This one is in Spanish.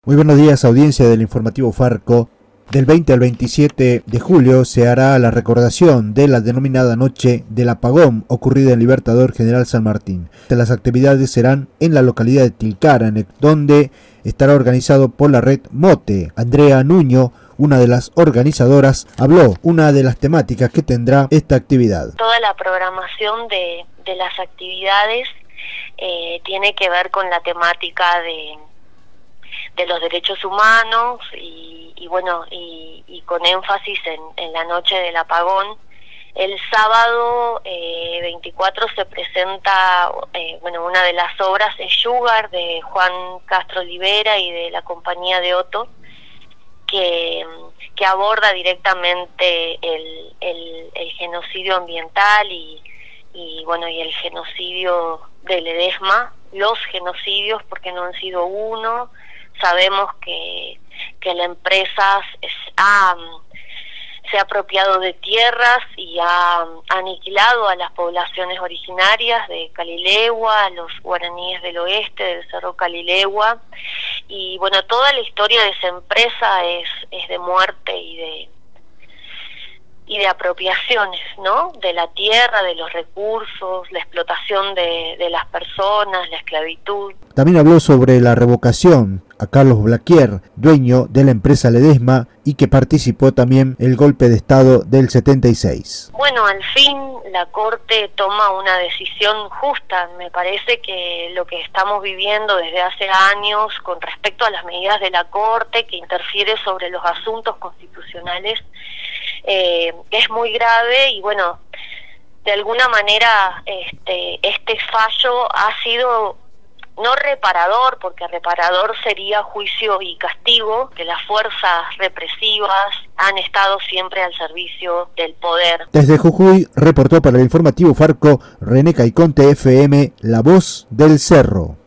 Muy buenos días, audiencia del informativo Farco. Del 20 al 27 de julio se hará la recordación de la denominada Noche del Apagón ocurrida en Libertador General San Martín. Las actividades serán en la localidad de Tilcara, donde estará organizado por la red MOTE. Andrea Nuño, una de las organizadoras, habló una de las temáticas que tendrá esta actividad. Toda la programación de las actividades tiene que ver con la temática de los derechos humanos y con énfasis en la noche del apagón. El sábado 24 se presenta una de las obras es Sugar de Juan Castro Olivera y de la compañía de Otto, que aborda directamente el genocidio ambiental y el genocidio de Ledesma, los genocidios, porque no han sido uno. Sabemos que la empresa se ha apropiado de tierras y ha aniquilado a las poblaciones originarias de Calilegua, los guaraníes del oeste, del Cerro Calilegua, y toda la historia de esa empresa es de muerte y de apropiaciones, ¿no? De la tierra, de los recursos, la explotación de las personas, la esclavitud. También habló sobre la revocación a Carlos Blaquier, dueño de la empresa Ledesma, y que participó también el golpe de Estado del 76. Al fin la Corte toma una decisión justa. Me parece que lo que estamos viviendo desde hace años con respecto a las medidas de la Corte, que interfiere sobre los asuntos constitucionales, es muy grave y de alguna manera este fallo ha sido no reparador, porque reparador sería juicio y castigo, que las fuerzas represivas han estado siempre al servicio del poder. Desde Jujuy reportó para el informativo Farco René Caiconte FM, La Voz del Cerro.